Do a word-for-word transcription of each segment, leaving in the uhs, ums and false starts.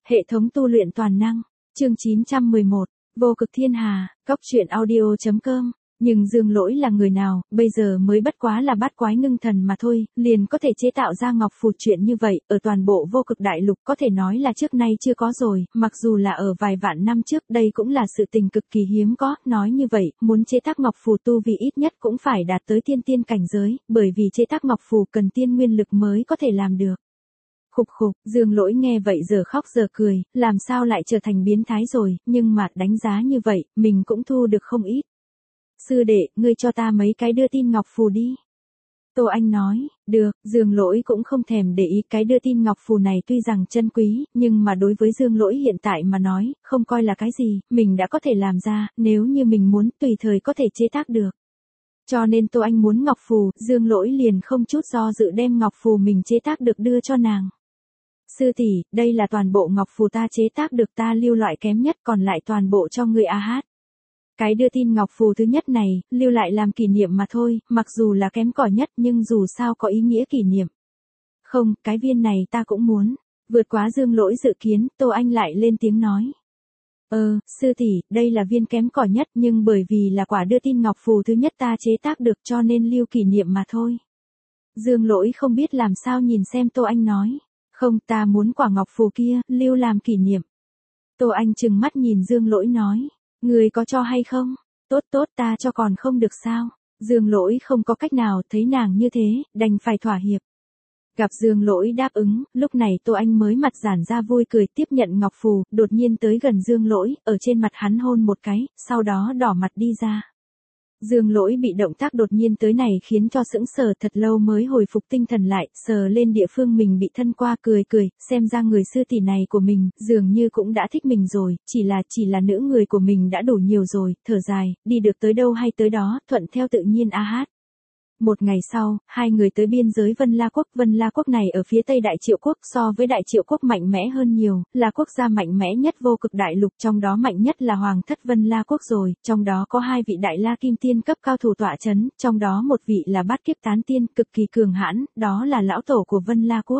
Hệ thống tu luyện toàn năng, chương chín trăm mười một, vô cực thiên hà, góc truyện audio.com. Nhưng Dương Lỗi là người nào, bây giờ mới bất quá là bát quái ngưng thần mà thôi, liền có thể chế tạo ra ngọc phù chuyện như vậy, ở toàn bộ vô cực đại lục có thể nói là trước nay chưa có rồi, mặc dù là ở vài vạn năm trước đây cũng là sự tình cực kỳ hiếm có, nói như vậy, muốn chế tác ngọc phù tu vì ít nhất cũng phải đạt tới tiên tiên cảnh giới, bởi vì chế tác ngọc phù cần tiên nguyên lực mới có thể làm được. Khục khục, Dương Lỗi nghe vậy giờ khóc giờ cười, làm sao lại trở thành biến thái rồi, nhưng mà đánh giá như vậy, mình cũng thu được không ít. Sư đệ, ngươi cho ta mấy cái đưa tin ngọc phù đi. Tô Anh nói, được, Dương Lỗi cũng không thèm để ý cái đưa tin ngọc phù này tuy rằng chân quý, nhưng mà đối với Dương Lỗi hiện tại mà nói, không coi là cái gì, mình đã có thể làm ra, nếu như mình muốn tùy thời có thể chế tác được. Cho nên Tô Anh muốn ngọc phù, Dương Lỗi liền không chút do dự đem ngọc phù mình chế tác được đưa cho nàng. Sư tỷ, đây là toàn bộ ngọc phù ta chế tác được ta lưu loại kém nhất còn lại toàn bộ cho người a hát. Cái đưa tin ngọc phù thứ nhất này, lưu lại làm kỷ niệm mà thôi, mặc dù là kém cỏi nhất nhưng dù sao có ý nghĩa kỷ niệm. Không, cái viên này ta cũng muốn. Vượt quá Dương Lỗi dự kiến, Tô Anh lại lên tiếng nói. Ờ, sư tỷ, đây là viên kém cỏi nhất nhưng bởi vì là quả đưa tin ngọc phù thứ nhất ta chế tác được cho nên lưu kỷ niệm mà thôi. Dương Lỗi không biết làm sao nhìn xem Tô Anh nói. Không, ta muốn quả ngọc phù kia, lưu làm kỷ niệm. Tô Anh trừng mắt nhìn Dương Lỗi nói. Người có cho hay không? Tốt tốt ta cho còn không được sao? Dương Lỗi không có cách nào thấy nàng như thế, đành phải thỏa hiệp. Gặp Dương Lỗi đáp ứng, lúc này Tô Anh mới mặt giãn ra vui cười tiếp nhận ngọc phù, đột nhiên tới gần Dương Lỗi, ở trên mặt hắn hôn một cái, sau đó đỏ mặt đi ra. Dương Lỗi bị động tác đột nhiên tới này khiến cho sững sờ thật lâu mới hồi phục tinh thần lại, sờ lên địa phương mình bị thân qua cười cười, xem ra người sư tỷ này của mình, dường như cũng đã thích mình rồi, chỉ là, chỉ là nữ người của mình đã đủ nhiều rồi, thở dài, đi được tới đâu hay tới đó, thuận theo tự nhiên a hát. Một ngày sau, hai người tới biên giới Vân La Quốc, Vân La Quốc này ở phía tây Đại Triệu Quốc so với Đại Triệu Quốc mạnh mẽ hơn nhiều, là quốc gia mạnh mẽ nhất vô cực đại lục, trong đó mạnh nhất là Hoàng thất Vân La Quốc rồi, trong đó có hai vị Đại La Kim Tiên cấp cao thủ tọa chấn, trong đó một vị là Bát Kiếp Tán Tiên, cực kỳ cường hãn, đó là lão tổ của Vân La Quốc.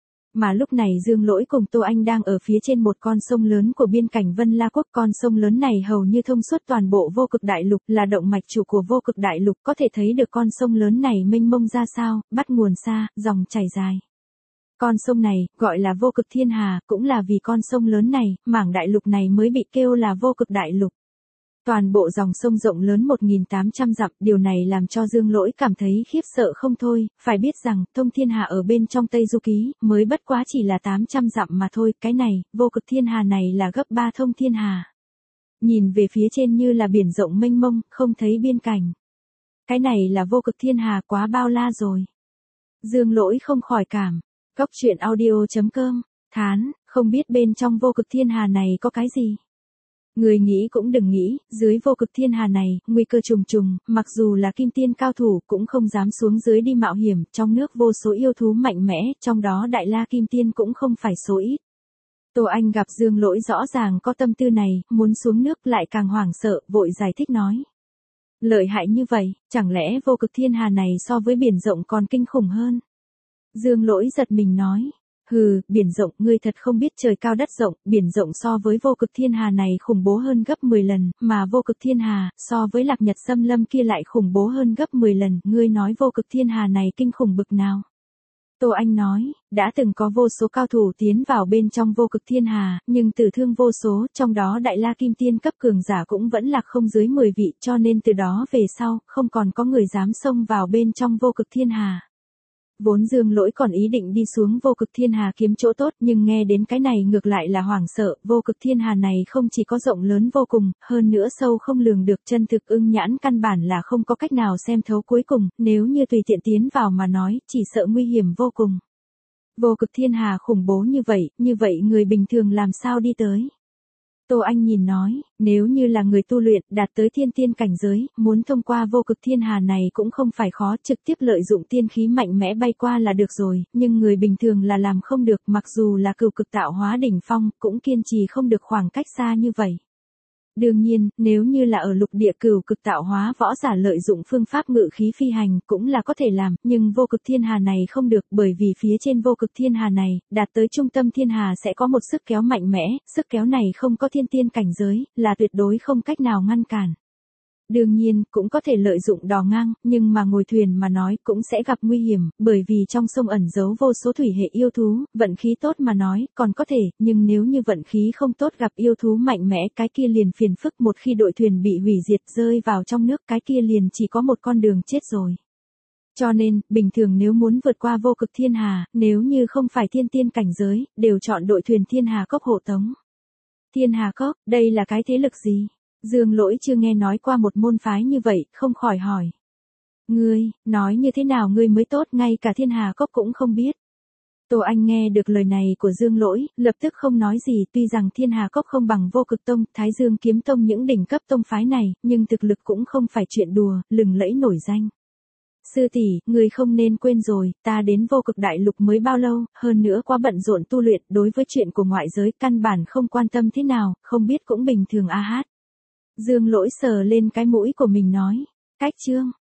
Mà lúc này Dương Lỗi cùng Tô Anh đang ở phía trên một con sông lớn của biên cảnh Vân La Quốc. Con sông lớn này hầu như thông suốt toàn bộ vô cực đại lục, là động mạch chủ của vô cực đại lục, có thể thấy được con sông lớn này mênh mông ra sao, bắt nguồn xa, dòng chảy dài. Con sông này, gọi là vô cực thiên hà, cũng là vì con sông lớn này, mảng đại lục này mới bị kêu là vô cực đại lục. Toàn bộ dòng sông rộng lớn một nghìn tám trăm dặm, điều này làm cho Dương Lỗi cảm thấy khiếp sợ không thôi, phải biết rằng, thông thiên hà ở bên trong Tây Du Ký, mới bất quá chỉ là tám trăm dặm mà thôi, cái này, vô cực thiên hà này là gấp ba thông thiên hà. Nhìn về phía trên như là biển rộng mênh mông, không thấy biên cảnh. Cái này là vô cực thiên hà quá bao la rồi. Dương Lỗi không khỏi cảm, góc truyện audio.com, thán, không biết bên trong vô cực thiên hà này có cái gì. Người nghĩ cũng đừng nghĩ, dưới vô cực thiên hà này, nguy cơ trùng trùng, mặc dù là kim tiên cao thủ cũng không dám xuống dưới đi mạo hiểm, trong nước vô số yêu thú mạnh mẽ, trong đó Đại La Kim Tiên cũng không phải số ít. Tô Anh gặp Dương Lỗi rõ ràng có tâm tư này, muốn xuống nước lại càng hoảng sợ, vội giải thích nói. Lợi hại như vậy, chẳng lẽ vô cực thiên hà này so với biển rộng còn kinh khủng hơn? Dương Lỗi giật mình nói. Hừ, biển rộng, ngươi thật không biết trời cao đất rộng, biển rộng so với vô cực thiên hà này khủng bố hơn gấp mười lần, mà vô cực thiên hà, so với lạc nhật xâm lâm kia lại khủng bố hơn gấp mười lần, ngươi nói vô cực thiên hà này kinh khủng bực nào? Tô Anh nói, đã từng có vô số cao thủ tiến vào bên trong vô cực thiên hà, nhưng tử thương vô số, trong đó Đại La Kim Tiên cấp cường giả cũng vẫn lạc không dưới mười vị, cho nên từ đó về sau, không còn có người dám xông vào bên trong vô cực thiên hà. Vốn Dương Lỗi còn ý định đi xuống vô cực thiên hà kiếm chỗ tốt, nhưng nghe đến cái này ngược lại là hoảng sợ, vô cực thiên hà này không chỉ có rộng lớn vô cùng, hơn nữa sâu không lường được, chân thực ưng nhãn căn bản là không có cách nào xem thấu cuối cùng, nếu như tùy tiện tiến vào mà nói, chỉ sợ nguy hiểm vô cùng. Vô cực thiên hà khủng bố như vậy, như vậy người bình thường làm sao đi tới? Tô Anh nhìn nói, nếu như là người tu luyện, đạt tới thiên tiên cảnh giới, muốn thông qua vô cực thiên hà này cũng không phải khó, trực tiếp lợi dụng tiên khí mạnh mẽ bay qua là được rồi, nhưng người bình thường là làm không được, mặc dù là cửu cực tạo hóa đỉnh phong, cũng kiên trì không được khoảng cách xa như vậy. Đương nhiên, nếu như là ở lục địa cửu cực tạo hóa võ giả lợi dụng phương pháp ngự khí phi hành cũng là có thể làm, nhưng vô cực thiên hà này không được, bởi vì phía trên vô cực thiên hà này, đạt tới trung tâm thiên hà sẽ có một sức kéo mạnh mẽ, sức kéo này không có thiên tiên cảnh giới, là tuyệt đối không cách nào ngăn cản. Đương nhiên, cũng có thể lợi dụng đò ngang, nhưng mà ngồi thuyền mà nói cũng sẽ gặp nguy hiểm, bởi vì trong sông ẩn giấu vô số thủy hệ yêu thú, vận khí tốt mà nói, còn có thể, nhưng nếu như vận khí không tốt gặp yêu thú mạnh mẽ cái kia liền phiền phức, một khi đội thuyền bị hủy diệt rơi vào trong nước cái kia liền chỉ có một con đường chết rồi. Cho nên, bình thường nếu muốn vượt qua vô cực thiên hà, nếu như không phải thiên tiên cảnh giới, đều chọn đội thuyền thiên hà cốc hộ tống. Thiên hà cốc, đây là cái thế lực gì? Dương Lỗi chưa nghe nói qua một môn phái như vậy, không khỏi hỏi. Ngươi, nói như thế nào ngươi mới tốt, ngay cả thiên hà cốc cũng không biết. Tô Anh nghe được lời này của Dương Lỗi, lập tức không nói gì, tuy rằng thiên hà cốc không bằng vô cực tông, thái dương kiếm tông những đỉnh cấp tông phái này, nhưng thực lực cũng không phải chuyện đùa, lừng lẫy nổi danh. Sư tỷ, ngươi không nên quên rồi, ta đến vô cực đại lục mới bao lâu, hơn nữa quá bận rộn tu luyện, đối với chuyện của ngoại giới căn bản không quan tâm thế nào, không biết cũng bình thường a hát. Dương Lỗi sờ lên cái mũi của mình nói, cách chương,